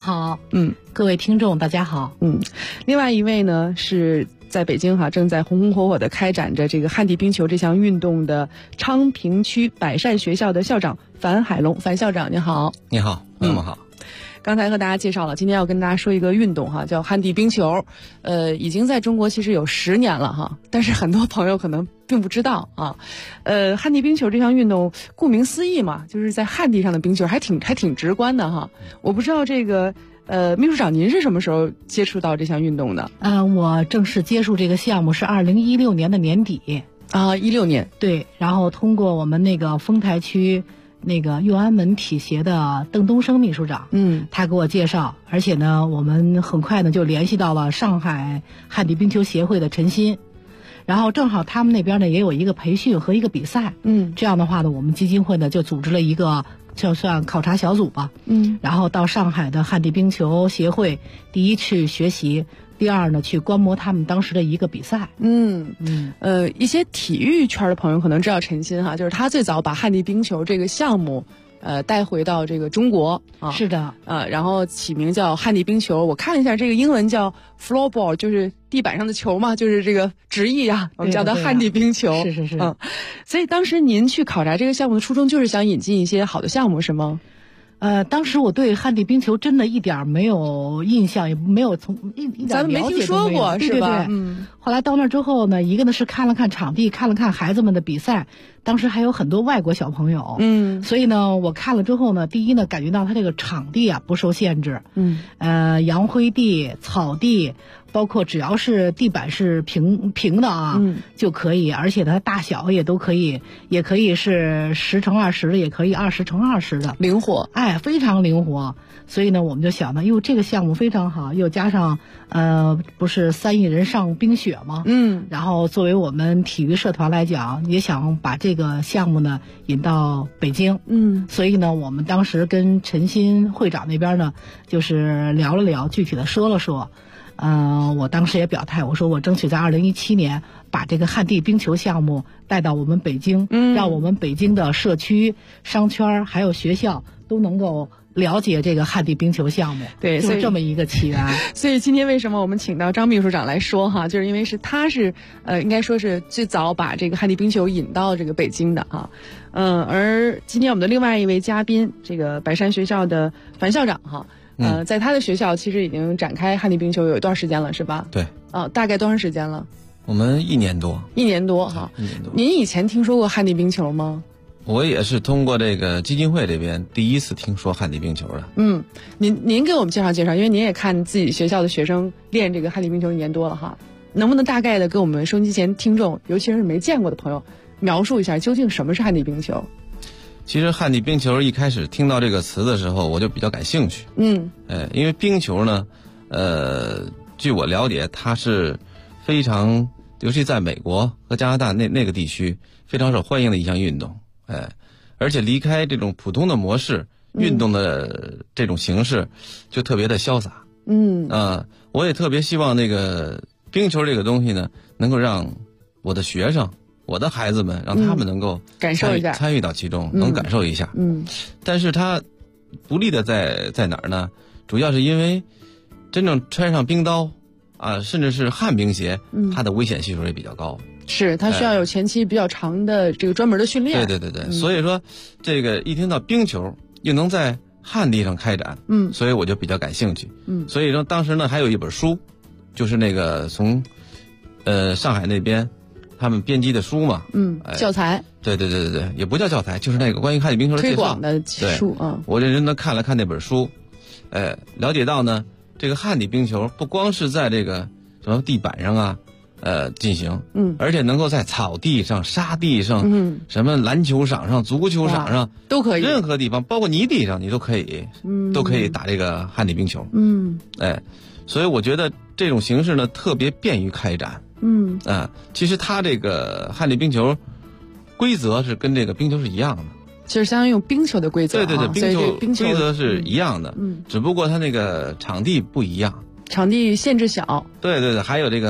好，各位听众大家好， 另外一位呢是在北京正在红红火火的开展着这个旱地冰球这项运动的昌平区百善学校的校长樊海龙，樊校长您好。 你好，朋友们好。 刚才和大家介绍了，今天要跟大家说一个运动叫旱地冰球，已经在中国其实有10年了但是很多朋友可能并不知道旱地冰球这项运动顾名思义嘛，就是在旱地上的冰球，还挺直观的我不知道这个秘书长您是什么时候接触到这项运动的？ 我正式接触这个项目是2016年的年底 16年， 对，然后通过我们那个丰台区那个右安门体协的邓东升秘书长，他给我介绍，而且呢，我们很快呢就联系到了上海旱地冰球协会的陈鑫，然后正好他们那边呢也有一个培训和一个比赛，这样的话呢，我们基金会呢就组织了一个就算考察小组吧，然后到上海的旱地冰球协会，第一去学习，第二呢去观摩他们当时的一个比赛。 一些体育圈的朋友可能知道陈鑫就是他最早把旱地冰球这个项目带回到这个中国是的然后起名叫旱地冰球。我看了一下这个英文叫 floorball， 就是地板上的球嘛，就是这个直译我们叫它旱地冰球。 是所以当时您去考察这个项目的初衷就是想引进一些好的项目是吗？ 当时我对旱地冰球真的一点没有印象，也没有一点咱们没听说过，是吧？ 后来到那之后呢，一个呢是看了看场地，看了看孩子们的比赛，当时还有很多外国小朋友，所以呢，我看了之后呢，第一呢，感觉到它这个场地不受限制，洋灰地、草地，包括只要是地板是平的就可以，而且它大小也都可以，也可以是10×20的，也可以20×20的， 灵活， 非常灵活。所以呢，我们就想呢，这个项目非常好，又加上不是3亿人上冰雪吗？然后作为我们体育社团来讲，也想把这个项目呢引到北京。所以呢，我们当时跟陈鑫会长那边呢，就是聊了聊，具体的说了说。我当时也表态，我说我争取在2017年把这个旱地冰球项目带到我们北京，让我们北京的社区、商圈还有学校都能够了解这个旱地冰球项目。 对， 就是这么一个起源。 所以今天为什么我们请到张秘书长来说就是因为他是应该说是最早把这个旱地冰球引到这个北京的而今天我们的另外一位嘉宾，这个百善学校的樊校长在他的学校其实已经展开旱地冰球有一段时间了，是吧？ 对。 大概多长时间了？ 我们1年多。 1年多您以前听说过旱地冰球吗？ 我也是通过这个基金会这边第一次听说旱地冰球的。 您给我们介绍介绍，因为您也看自己学校的学生练这个旱地冰球1年多了能不能大概的给我们收音机前听众，尤其是没见过的朋友描述一下究竟什么是旱地冰球？ 其实旱地冰球一开始听到这个词的时候，我就比较感兴趣。因为冰球呢，据我了解，它是非常，尤其在美国和加拿大那个地区非常受欢迎的一项运动。而且离开这种普通的模式，运动的这种形式，就特别的潇洒。我也特别希望那个冰球这个东西呢，能够让我的学生。我的孩子们，让他们能够感受一下， 参与到其中，能感受一下。但是它不利的在哪儿呢？主要是因为真正穿上冰刀甚至是旱冰鞋，它的危险系数也比较高。 是，它需要有前期比较长的这个专门的训练。 对。所以说，这个一听到冰球又能在旱地上开展，所以我就比较感兴趣。所以说当时呢还有一本书，就是那个从上海那边。他们编辑的书嘛， 教材， 对，也不叫教材，就是那个关于旱地冰球的介绍推广的书我认真的看了看那本书，了解到呢，这个旱地冰球不光是在这个什么地板上进行，而且能够在草地上、沙地上，什么篮球场上、足球场上都可以， 任何地方，包括泥地上，你都可以，都可以打这个旱地冰球。所以我觉得这种形式呢，特别便于开展。其实它这个旱地冰球规则是跟这个冰球是一样的， 就是相当于用冰球的规则。 对，冰球规则是一样的，只不过它那个场地不一样， 场地限制小。 对，还有这个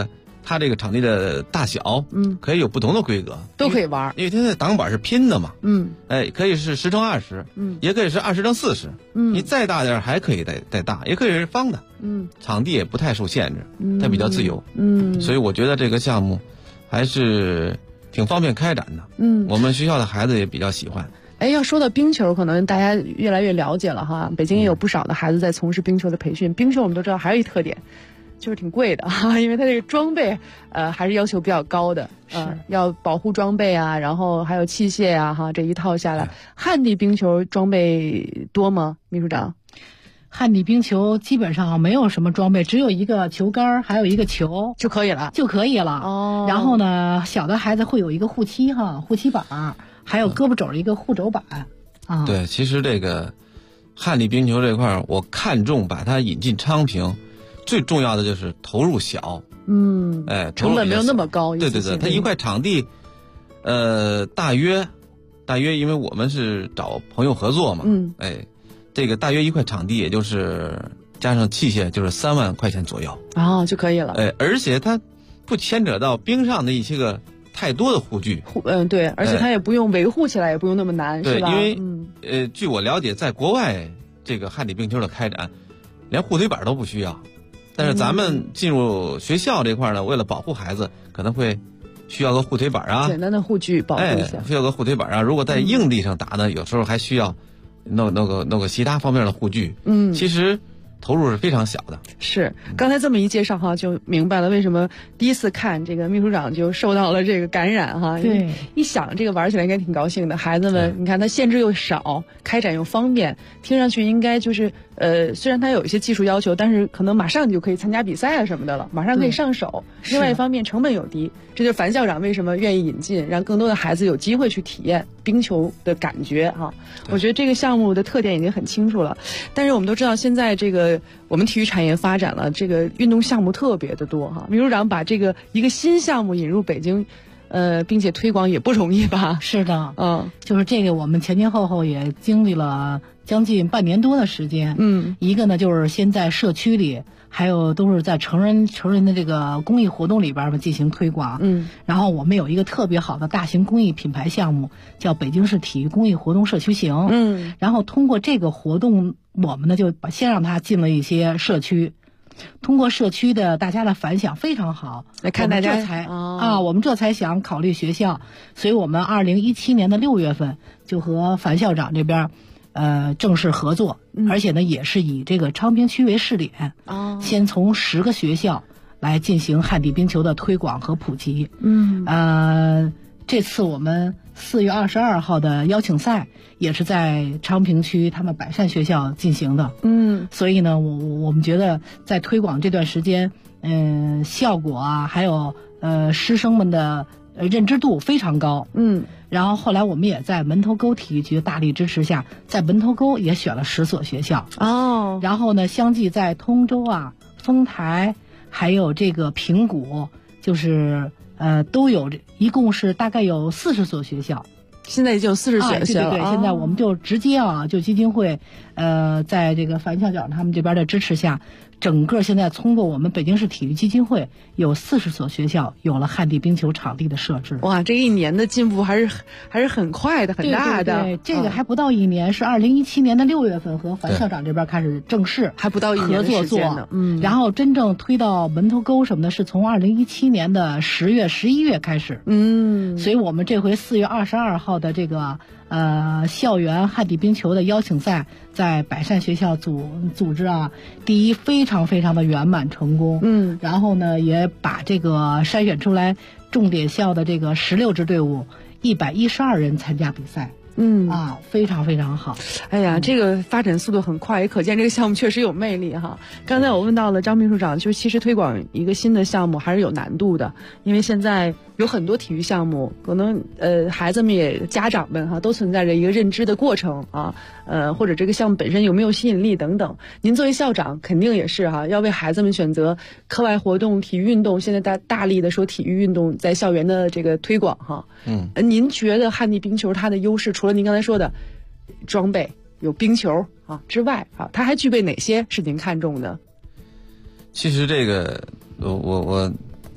它这个场地的大小，可以有不同的规格， 都可以玩， 因为它的挡板是拼的嘛，可以是10×20，也可以是20×40，你再大点还可以再大，也可以是方的，场地也不太受限制，它比较自由，所以我觉得这个项目还是挺方便开展的，我们学校的孩子也比较喜欢。 哎，要说到冰球，可能大家越来越了解了哈。北京也有不少的孩子在从事冰球的培训。冰球我们都知道还有一特点，就是挺贵的哈，因为它这个装备还是要求比较高的，要保护装备啊，然后还有器械啊哈，这一套下来，旱地冰球装备多吗？秘书长？ 旱地冰球基本上没有什么装备，只有一个球杆，还有一个球就可以了， 哦。然后呢，小的孩子会有一个护膝板，还有胳膊肘的一个护肘板啊。 对，其实这个旱地冰球这块儿，我看重把它引进昌平，最重要的就是投入小， 成本没有那么高。 对，它一块场地，大约，因为我们是找朋友合作嘛，这个大约一块场地，也就是加上器械，就是3万块钱左右就可以了。 而且它不牵扯到冰上的一些个太多的护具， 对，而且它也不用维护起来，也不用那么难， 是吧？ 因为据我了解，在国外这个旱地冰球的开展，连护腿板都不需要，但是咱们进入学校这块呢，为了保护孩子，可能会需要个护腿板啊， 简单的护具保护一下， 需要个护腿板啊。如果在硬地上打呢，有时候还需要弄个其他方面的护具。其实投入是非常小的。 是，刚才这么一介绍哈，就明白了为什么第一次看这个秘书长就受到了这个感染哈。 对， 一想这个玩起来应该挺高兴的，孩子们，你看它限制又少，开展又方便，听上去应该就是虽然它有一些技术要求，但是可能马上就可以参加比赛啊什么的了，马上可以上手。另外一方面成本又低，这就是樊校长为什么愿意引进，让更多的孩子有机会去体验冰球的感觉哈。我觉得这个项目的特点已经很清楚了，但是我们都知道现在这个我们体育产业发展了，这个运动项目特别的多哈。秘书长把这个一个新项目引入北京，并且推广也不容易吧？ 是的，就是这个我们前后也经历了将近半年多的时间。一个呢就是先在社区里，还有都是在成人的这个公益活动里边进行推广。然后我们有一个特别好的大型公益品牌项目，叫北京市体育公益活动社区行。然后通过这个活动，我们呢就先让它进了一些社区。通过社区的大家的反响非常好， 来看大家我们这才想考虑学校，所以我们2017年的6月份就和樊校长这边正式合作，而且呢也是以这个昌平区为试点，先从10个学校来进行旱地冰球的推广和普及。这次我们4月22号的邀请赛也是在昌平区他们百善学校进行的。所以呢，我们觉得在推广这段时间，效果啊，还有师生们的认知度非常高。然后后来我们也在门头沟体育局的大力支持下，在门头沟也选了10所学校。然后呢，相继在通州啊、丰台，还有这个平谷，就是都有，一共是大概有40所学校。 现在已经有40所学校了。 对，现在我们就直接就基金会，在这个樊校长他们这边的支持下，整个现在通过我们北京市体育基金会，有40所学校有了旱地冰球场地的设置。 哇，这1年的进步还是很快的，很大的。 对，这个还不到1年，是2017年的6月份和樊校长这边开始正式还不到1年合作做。然后真正推到门头沟什么的，是从2017年的10月、11月开始。所以我们这回4月22号的这个校园旱地冰球的邀请赛，在百善学校组织第一非常非常的圆满成功。然后呢，也把这个筛选出来重点校的这个16支队伍，112人参加比赛。非常非常好。 哎呀，这个发展速度很快，也可见这个项目确实有魅力哈。刚才我问到了张秘书长，就是其实推广一个新的项目还是有难度的，因为现在有很多体育项目，可能孩子们也家长们都存在着一个认知的过程或者这个项目本身有没有吸引力等等。您作为校长肯定也是要为孩子们选择课外活动、体育运动，现在大力的说体育运动在校园的这个推广您觉得旱地冰球它的优势，除了您刚才说的装备有冰球之外它还具备哪些是您看中的？ 其实这个我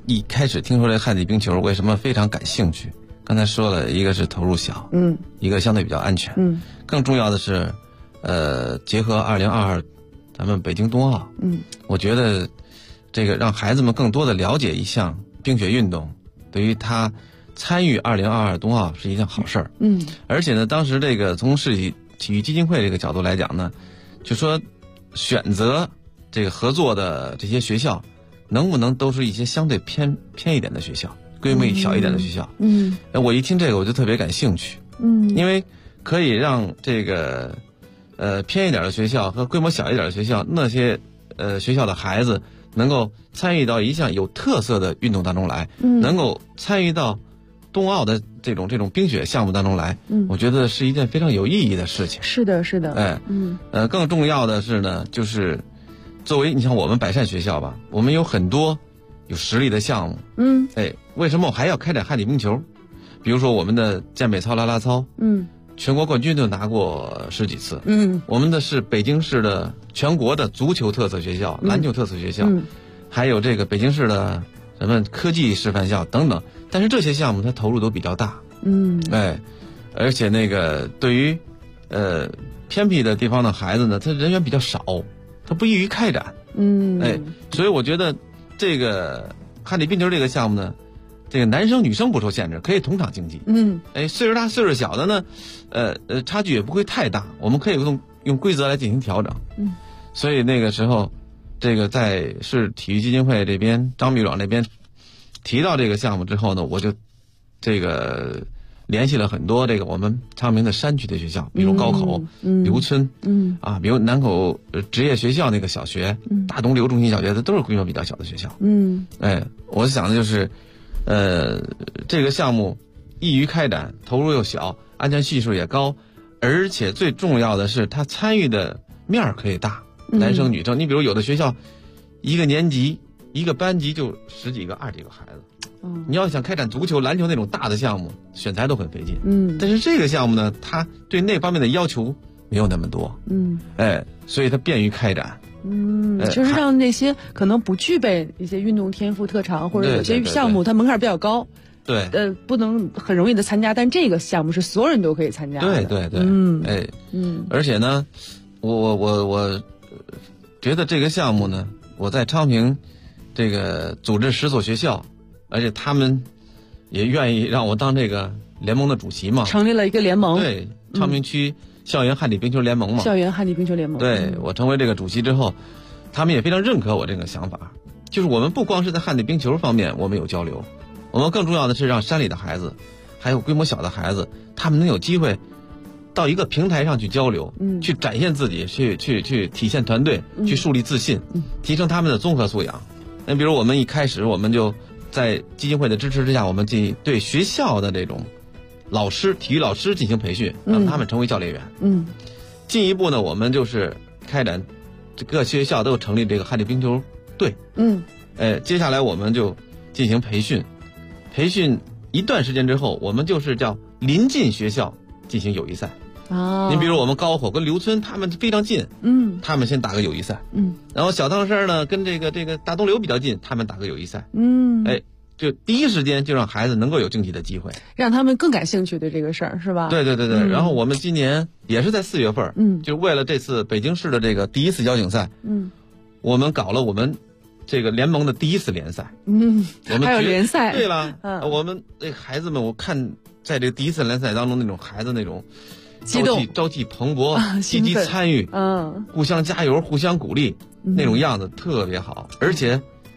一开始听说这汉地冰球，为什么非常感兴趣？刚才说了，一个是投入小，一个相对比较安全，更重要的是，结合2022咱们北京冬奥，我觉得这个让孩子们更多的了解一项冰雪运动，对于他参与2022冬奥是一件好事儿。而且呢，当时这个从市体育基金会这个角度来讲呢，就说选择这个合作的这些学校，能不能都是一些相对偏一点的学校，规模小一点的学校。我一听这个我就特别感兴趣。因为可以让这个偏一点的学校和规模小一点的学校，那些学校的孩子能够参与到一项有特色的运动当中来，能够参与到冬奥的这种冰雪项目当中来，我觉得是一件非常有意义的事情。 是的，是的。 更重要的是呢，就是作为你像我们百善学校吧，我们有很多有实力的项目。为什么我还要开展汉地冰球？比如说我们的健美操、啦啦操，全国冠军都拿过10几次。我们的是北京市的全国的足球特色学校、篮球特色学校，还有这个北京市的什么科技示范校等等。但是这些项目它投入都比较大。而且那个对于偏僻的地方的孩子呢，他人员比较少，他不易于开展。所以我觉得这个汉地冰球这个项目呢，这个男生女生不受限制，可以同场竞技。岁数大岁数小的呢，差距也不会太大，我们可以用规则来进行调整。所以那个时候，这个在市体育基金会这边张秘书长那边提到这个项目之后呢，我就这个联系了很多这个我们昌平的山区的学校，比如高口、刘村，比如南口职业学校那个小学，大东流中心小学，它都是规模比较小的学校。我想的就是，这个项目易于开展，投入又小，安全系数也高，而且最重要的是它参与的面儿可以大，男生女生。你比如有的学校一个年级一个班级就10几个、20几个孩子。你要想开展足球、篮球那种大的项目，选材都很费劲。但是这个项目呢，它对那方面的要求没有那么多。所以它便于开展。 就是让那些可能不具备一些运动天赋特长，或者有些项目它门槛比较高，不能很容易的参加，但这个项目是所有人都可以参加的。 对。而且呢，我觉得这个项目呢，我在昌平这个组织10所学校，而且他们也愿意让我当这个联盟的主席嘛， 成立了一个联盟。 对，昌平区校园汉地冰球联盟嘛。 校园汉地冰球联盟。 对，我成为这个主席之后，他们也非常认可我这个想法，就是我们不光是在汉地冰球方面我们有交流，我们更重要的是让山里的孩子，还有规模小的孩子，他们能有机会到一个平台上去交流，去展现自己，去体现团队，去树立自信，提升他们的综合素养。比如我们一开始我们就在基金会的支持之下，我们对学校的这种老师、体育老师进行培训，让他们成为教练员。进一步呢，我们就是开展各学校都成立这个汉地冰球队。接下来我们就进行培训一段时间之后，我们就是叫临近学校进行友谊赛。您比如我们高口跟刘村他们非常近，他们先打个友谊赛，然后小汤山呢跟这个大东流比较近，他们打个友谊赛，就第一时间就让孩子能够有竞技的机会， 让他们更感兴趣对这个事儿，是吧？ 对。然后我们今年也是在4月份，就为了这次北京市的这个第1次邀请赛，我们搞了我们这个联盟的第1次联赛，我们还有联赛。 对了，我们这孩子们，我看在这个第1次联赛当中，那种孩子那种朝气蓬勃，积极参与，互相加油，互相鼓励，那种样子特别好。而且，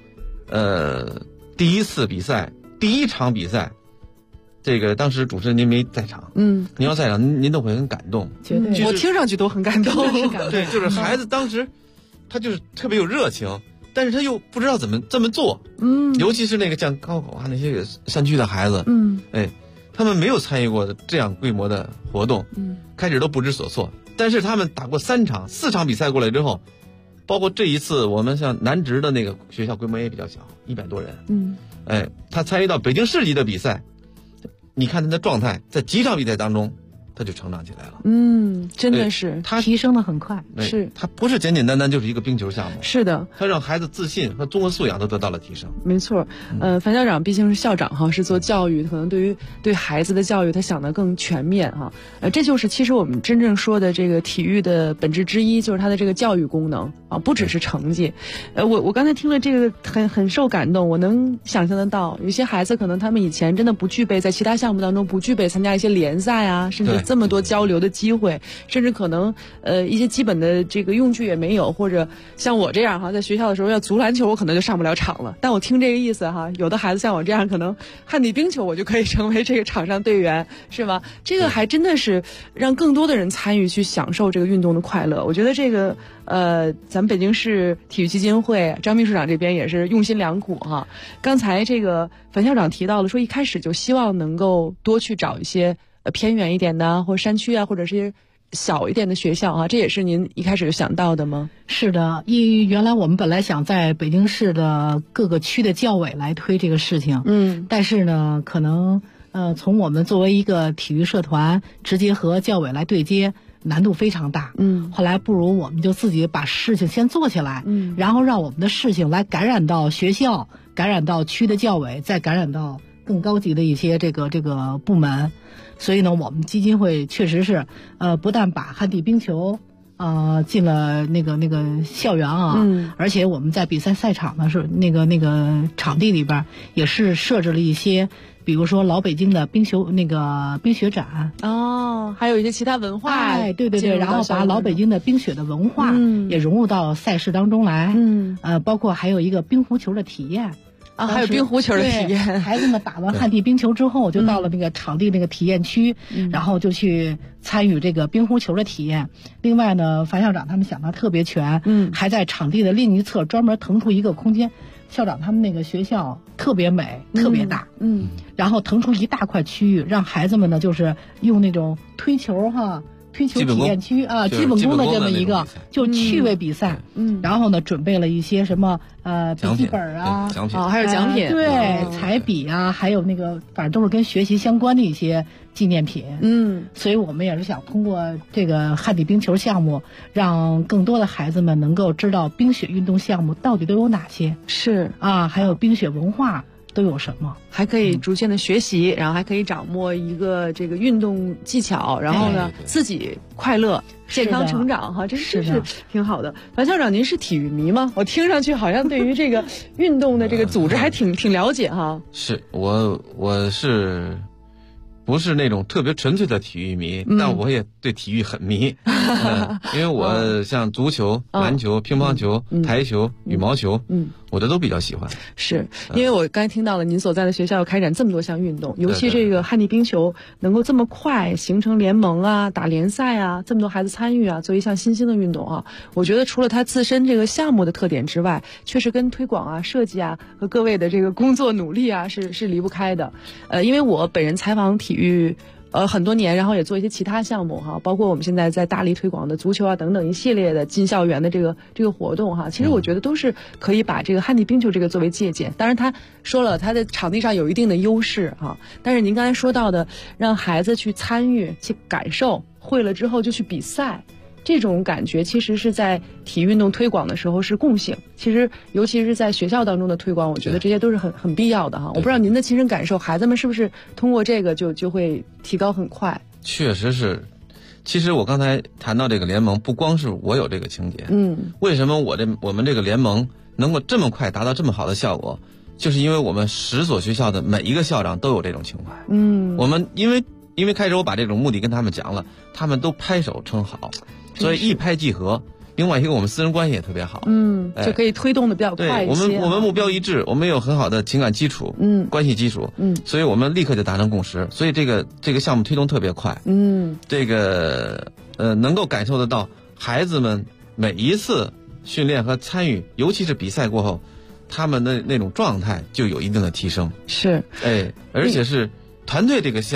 第1次比赛，第1场比赛，这个当时主持人您没在场，您要在场，您都会很感动。 绝对，我听上去都很感动。 对，就是孩子当时，他就是特别有热情，但是他又不知道怎么这么做。尤其是那个像高口啊那些山区的孩子，他们没有参与过这样规模的活动，开始都不知所措。但是他们打过4场比赛过来之后，包括这一次我们像南职的那个学校规模也比较小，100多人，他参与到北京市级的比赛，你看他的状态，在几场比赛当中， 他就成长起来了。 真的是， 他提升的很快。 是， 他不是简简单单就是一个冰球项目。 是的， 他让孩子自信和综合素养都得到了提升。 没错，樊校长毕竟是校长哈，是做教育，可能对孩子的教育他想得更全面哈。这就是其实我们真正说的这个体育的本质之一，就是它的这个教育功能啊，不只是成绩。我刚才听了这个很受感动，我能想象得到，有些孩子可能他们以前真的不具备，在其他项目当中不具备参加一些联赛啊，甚至这么多交流的机会，甚至可能一些基本的这个用具也没有，或者像我这样哈，在学校的时候要足篮球我可能就上不了场了。但我听这个意思哈，有的孩子像我这样，可能旱地冰球我就可以成为这个场上队员，是吧？这个还真的是让更多的人参与去享受这个运动的快乐。我觉得这个咱们北京市体育基金会张秘书长这边也是用心良苦哈。刚才这个樊校长提到了，说一开始就希望能够多去找一些偏远一点的，或者山区啊，或者是小一点的学校啊，这也是您一开始就想到的吗？ 是的，原来我们本来想在北京市的各个区的教委来推这个事情，但是呢，可能从我们作为一个体育社团直接和教委来对接，难度非常大。后来不如我们就自己把事情先做起来，然后让我们的事情来感染到学校，感染到区的教委，再感染到更高级的一些这个部门。所以呢，我们基金会确实是不但把旱地冰球进了那个校园啊，而且我们在比赛赛场呢是那个场地里边也是设置了一些，比如说老北京的冰雪展还有一些其他文化， 对，然后把老北京的冰雪的文化也融入到赛事当中来，包括还有一个冰壶球的体验。 还有冰壶球的体验， 孩子们打完旱地冰球之后，就到了那个场地那个体验区，然后就去参与这个冰壶球的体验。另外呢，樊校长他们想的特别全，还在场地的另一侧专门腾出一个空间。校长他们那个学校特别美，特别大，然后腾出一大块区域，让孩子们呢就是用那种推球推球体验区基本功的这么一个就趣味比赛，然后呢准备了一些什么笔记本奖品还有奖品， 对，彩笔还有那个反正都是跟学习相关的一些纪念品。所以我们也是想通过这个旱地冰球项目，让更多的孩子们能够知道冰雪运动项目到底都有哪些， 是还有冰雪文化都有什么， 还可以逐渐的学习，然后还可以掌握一个这个运动技巧，然后呢自己快乐健康成长哈，这是挺好的。樊校长，您是体育迷吗？我听上去好像对于这个运动的这个组织还挺了解哈。 是我是不是那种特别纯粹的体育迷，但我也对体育很迷，因为我像足球、篮球、乒乓球、台球、羽毛球，我的都比较喜欢。 是因为我刚才听到了您所在的学校开展这么多项运动，尤其这个旱地冰球能够这么快形成联盟打联赛这么多孩子参与作为一项新兴的运动我觉得除了它自身这个项目的特点之外，确实跟推广设计和各位的这个工作努力是离不开的。因为我本人采访体育很多年，然后也做一些其他项目包括我们现在在大力推广的足球等等一系列的进校园的这个活动其实我觉得都是可以把这个旱地冰球这个作为借鉴。当然他说了他的场地上有一定的优势但是您刚才说到的让孩子去参与去感受，会了之后就去比赛，这种感觉其实是在体育运动推广的时候是共性，其实尤其是在学校当中的推广，我觉得这些都是很必要的我不知道您的亲身感受，孩子们是不是通过这个就会提高很快？ 确实是。其实我刚才谈到这个联盟，不光是我有这个情节，为什么我们这个联盟能够这么快达到这么好的效果，就是因为我们10所学校的每一个校长都有这种情怀。我们因为开始我把这种目的跟他们讲了，他们都拍手称好，所以一拍即合。另外一个，我们私人关系也特别好， 就可以推动的比较快一些。 对，我们目标一致，我们有很好的情感基础，关系基础，所以我们立刻就达成共识，所以这个项目推动特别快，这个能够感受得到孩子们每一次训练和参与，尤其是比赛过后，他们的那种状态就有一定的提升。 是， 而且是团队这个项目，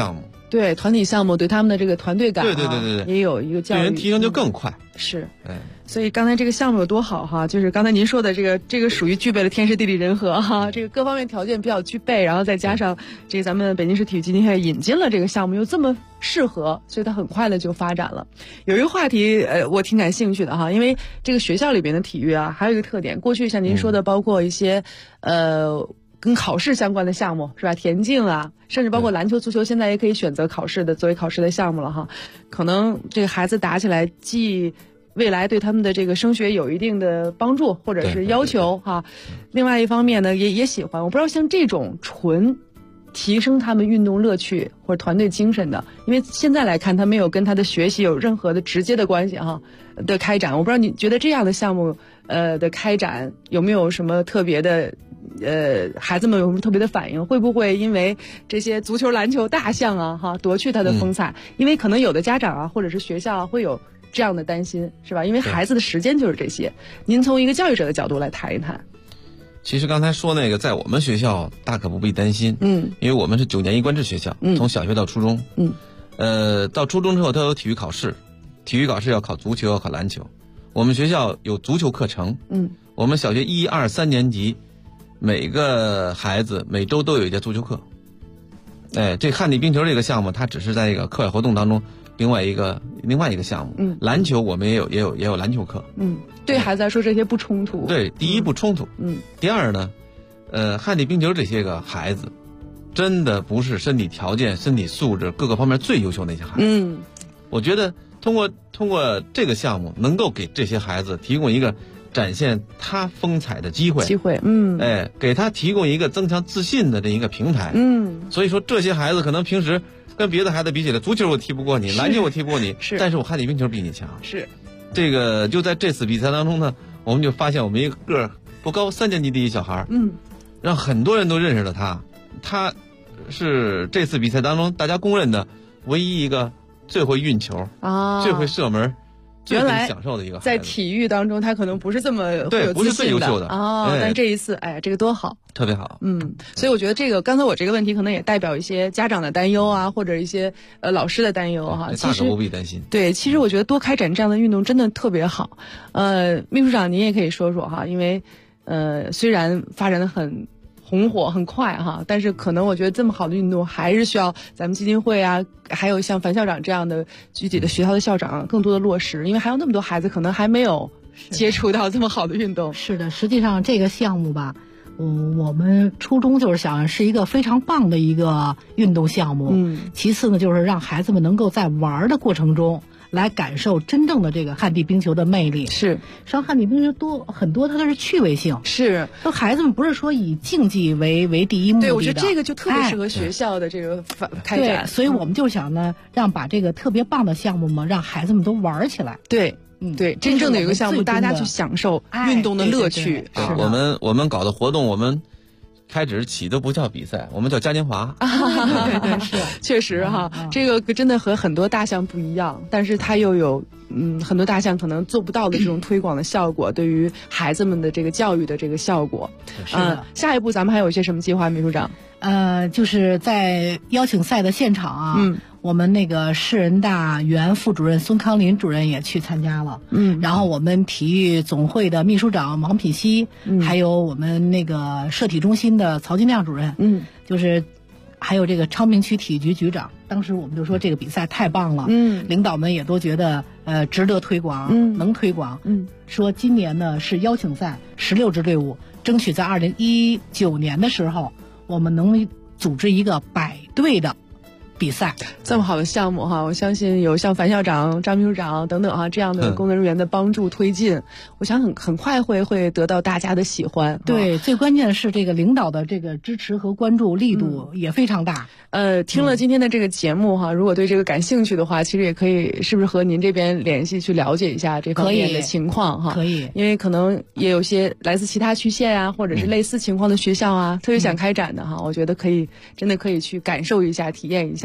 对团体项目对他们的这个团队感， 对， 也有一个教育， 对人提升就更快。 是，所以刚才这个项目有多好哈，就是刚才您说的这个属于具备了天时地利人和哈，这个各方面条件比较具备，然后再加上这个咱们北京市体育基金会引进了这个项目又这么适合，所以它很快的就发展了。有一个话题我挺感兴趣的哈，因为这个学校里边的体育啊，还有一个特点，过去像您说的，包括一些跟考试相关的项目是吧？田径啊，甚至包括篮球、足球，现在也可以选择考试的作为考试的项目了哈。可能这个孩子打起来，既未来对他们的这个升学有一定的帮助或者是要求哈。另外一方面呢，也喜欢。我不知道像这种纯提升他们运动乐趣或者团队精神的，因为现在来看，他没有跟他的学习有任何的直接的关系哈的开展。我不知道你觉得这样的项目的开展有没有什么特别的？孩子们有什么特别的反应？会不会因为这些足球、篮球大项啊，哈，夺去他的风采？因为可能有的家长啊，或者是学校啊，会有这样的担心，是吧？因为孩子的时间就是这些。您从一个教育者的角度来谈一谈。 其实刚才说那个，在我们学校大可不必担心，因为我们是9年一贯制学校，从小学到初中，到初中之后都有体育考试，体育考试要考足球，要考篮球。我们学校有足球课程，我们小学1、2、3年级。每个孩子每周都有一节足球课，这旱地冰球这个项目，它只是在一个课外活动当中另外一个项目。篮球我们也有篮球课。 对孩子来说这些不冲突。 对，第一不冲突。第二呢，旱地冰球这些个孩子，真的不是身体条件、身体素质各个方面最优秀的那些孩子。我觉得通过这个项目，能够给这些孩子提供一个展现他风采的机会，给他提供一个增强自信的这一个平台。所以说这些孩子可能平时跟别的孩子比起来，足球我踢不过你，篮球我踢不过你，但是我旱地冰球比你强。 是， 这个就在这次比赛当中呢，我们就发现我们一个个儿不高3年级的一小孩，让很多人都认识了他，他是这次比赛当中大家公认的唯一一个最会运球最会射门。 原来享受的一个在体育当中，他可能不是这么会有自信的， 不是最优秀的但这一次，这个多好， 特别好。 所以我觉得这个刚才我这个问题可能也代表一些家长的担忧啊，或者一些老师的担忧哈。 大可不必担心。 对，其实我觉得多开展这样的运动真的特别好。秘书长您也可以说说哈，因为虽然发展的很红火很快哈，但是可能我觉得这么好的运动还是需要咱们基金会啊，还有像樊校长这样的具体的学校的校长更多的落实，因为还有那么多孩子可能还没有接触到这么好的运动。 是的，实际上这个项目吧，我们初衷就是想是一个非常棒的一个运动项目。其次呢，就是让孩子们能够在玩的过程中来感受真正的这个旱地冰球的魅力。 是， 上旱地冰球很多它都是趣味性， 是， 都孩子们不是说以竞技为第一目的的。 对，我觉得这个就特别适合学校的这个开展。 对，所以我们就想呢，让把这个特别棒的项目嘛，让孩子们都玩起来。 对，对，真正的有一个项目，大家去享受运动的乐趣。 我们搞的活动，我们开始起都不叫比赛，我们叫嘉年华。 对，是，确实哈，这个真的和很多大项不一样，但是它又有很多大项可能做不到的这种推广的效果，对于孩子们的这个教育的这个效果。下一步咱们还有一些什么计划，秘书长？ 就是在邀请赛的现场啊，我们那个市人大原副主任孙康林主任也去参加了，然后我们体育总会的秘书长王品熙，还有我们那个社体中心的曹金亮主任，就是还有这个昌平区体育局局长，当时我们就说这个比赛太棒了，领导们也都觉得值得推广，能推广，说今年呢是邀请赛16支队伍，争取在2019年的时候，我们能组织一个100队的比赛。 这么好的项目哈，我相信有像樊校长、张秘书长等等这样的工作人员的帮助推进，我想很快会得到大家的喜欢。 对，最关键的是这个领导的这个支持和关注力度也非常大。 听了今天的这个节目哈，如果对这个感兴趣的话，其实也可以是不是和您这边联系去了解一下这方面的情况哈？ 可以， 因为可能也有些来自其他区县啊，或者是类似情况的学校啊，特别想开展的哈，我觉得真的可以去感受一下、体验一下。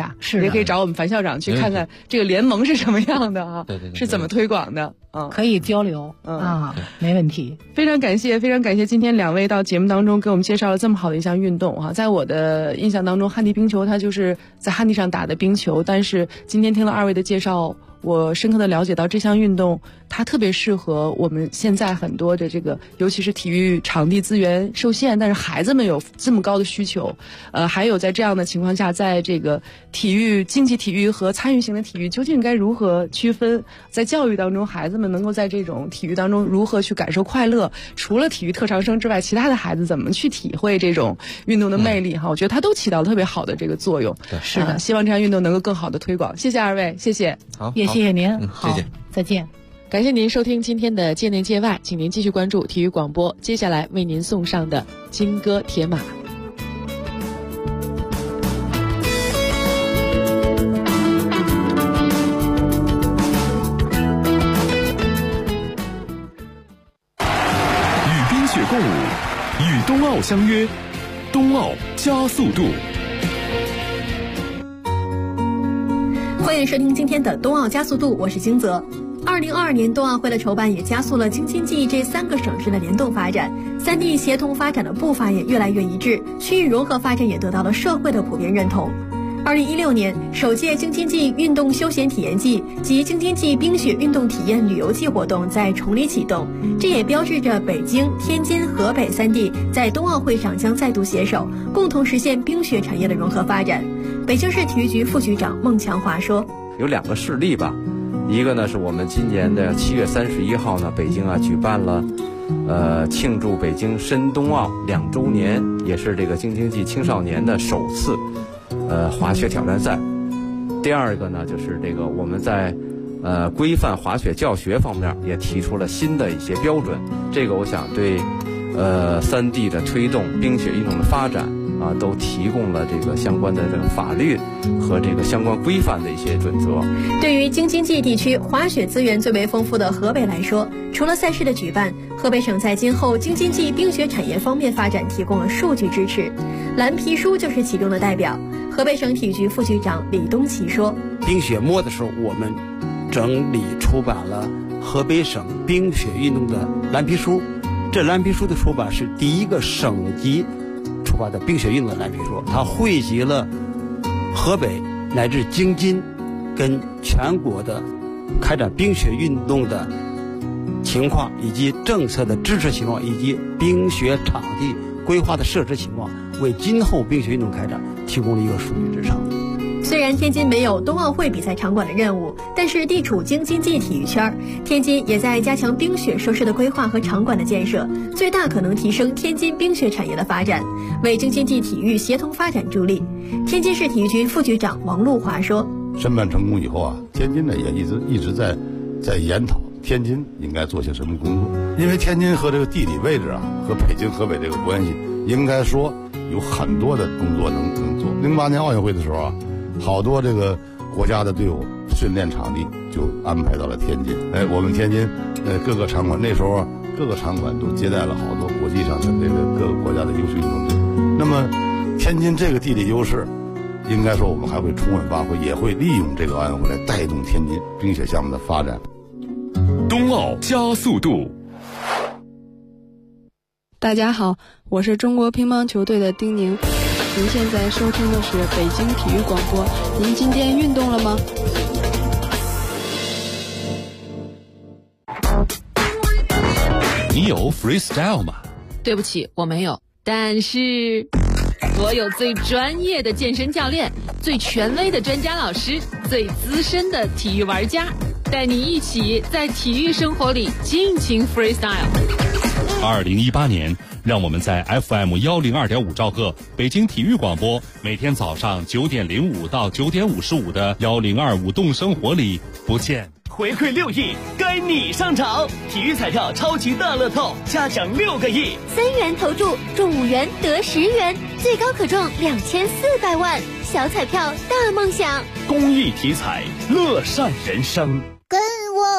下， 是也可以找我们樊校长去看看这个联盟是什么样的啊， 对， 是怎么推广的。 可以交流没问题。 非常感谢今天2位到节目当中给我们介绍了这么好的一项运动哈。在我的印象当中，旱地冰球它就是在旱地上打的冰球，但是今天听了2位的介绍，我深刻的了解到这项运动它特别适合我们现在很多的这个，尤其是体育场地资源受限，但是孩子们有这么高的需求，还有在这样的情况下，在这个竞技体育和参与型的体育究竟该如何区分？在教育当中，孩子们能够在这种体育当中如何去感受快乐？除了体育特长生之外，其他的孩子怎么去体会这种运动的魅力？我觉得它都起到了特别好的这个作用。 是的， 希望这项运动能够更好的推广。谢谢2位，谢谢。 好， 也谢谢您。 谢谢， 再见。 感谢您收听今天的界内界外，请您继续关注体育广播，接下来为您送上的金戈铁马。 与冰雪共舞，与冬奥相约，冬奥加速度。 欢迎收听今天的冬奥加速度，我是金泽。2022年冬奥会的筹办也加速了京津冀这3个省市的联动发展，3地协同发展的步伐也越来越一致，区域融合发展也得到了社会的普遍认同。2016年，首届京津冀运动休闲体验季及京津冀冰雪运动体验旅游季活动在崇礼启动，这也标志着北京、天津、河北3地在冬奥会上将再度携手，共同实现冰雪产业的融合发展。北京市体育局副局长孟强华说：“ 有2个事例吧，一个呢是我们今年的7月31号呢，北京举办了，庆祝北京申冬奥2周年，也是这个京津冀青少年的首次，滑雪挑战赛。第2个呢，就是这个我们在，规范滑雪教学方面也提出了新的一些标准，这个我想对，3地的推动冰雪运动的发展。”都提供了这个相关的这个法律和这个相关规范的一些准则。 对于京津冀地区滑雪资源最为丰富的河北来说，除了赛事的举办，河北省在今后京津冀冰雪产业方面发展提供了数据支持。蓝皮书就是其中的代表。河北省体育局副局长李东奇说：“ 冰雪末的时候，我们整理出版了河北省冰雪运动的蓝皮书。这蓝皮书的出版是第一个省级出版的冰雪运动的蓝皮书，它汇集了河北乃至京津跟全国的开展冰雪运动的情况，以及政策的支持情况，以及冰雪场地规划的设置情况，为今后冰雪运动开展提供了一个数据支撑。” 虽然天津没有冬奥会比赛场馆的任务，但是地处京津冀体育圈，天津也在加强冰雪设施的规划和场馆的建设，最大可能提升天津冰雪产业的发展，为京津冀体育协同发展助力。天津市体育局副局长王路华说：“ 申办成功以后天津呢也一直在研讨天津应该做些什么工作，因为天津和这个地理位置和北京、河北这个关系，应该说有很多的工作能做。08年奥运会的时候好多这个国家的队伍训练场地就安排到了天津。我们天津各个场馆那时候各个场馆都接待了好多国际上的这个各个国家的优秀运动队。那么天津这个地理优势，应该说我们还会充分发挥，也会利用这个奥运会来带动天津冰雪项目的发展。 冬奥加速度。 大家好，我是中国乒乓球队的丁宁。您现在收听的是北京体育广播。您今天运动了吗？ 你有 freestyle 吗？ 对不起，我没有。但是我有最专业的健身教练，最权威的专家老师，最资深的体育玩家，带你一起在体育生活里尽情 freestyle。 2018年，让我们在 FM102.5兆赫北京体育广播，每天早上9点05到9点55的102舞动生活里不见。 回馈6亿，该你上场！体育彩票超级大乐透，加奖6个亿 ，3元投注中5元得10元，最高可中2400万，小彩票大梦想。 公益体彩，乐善人生。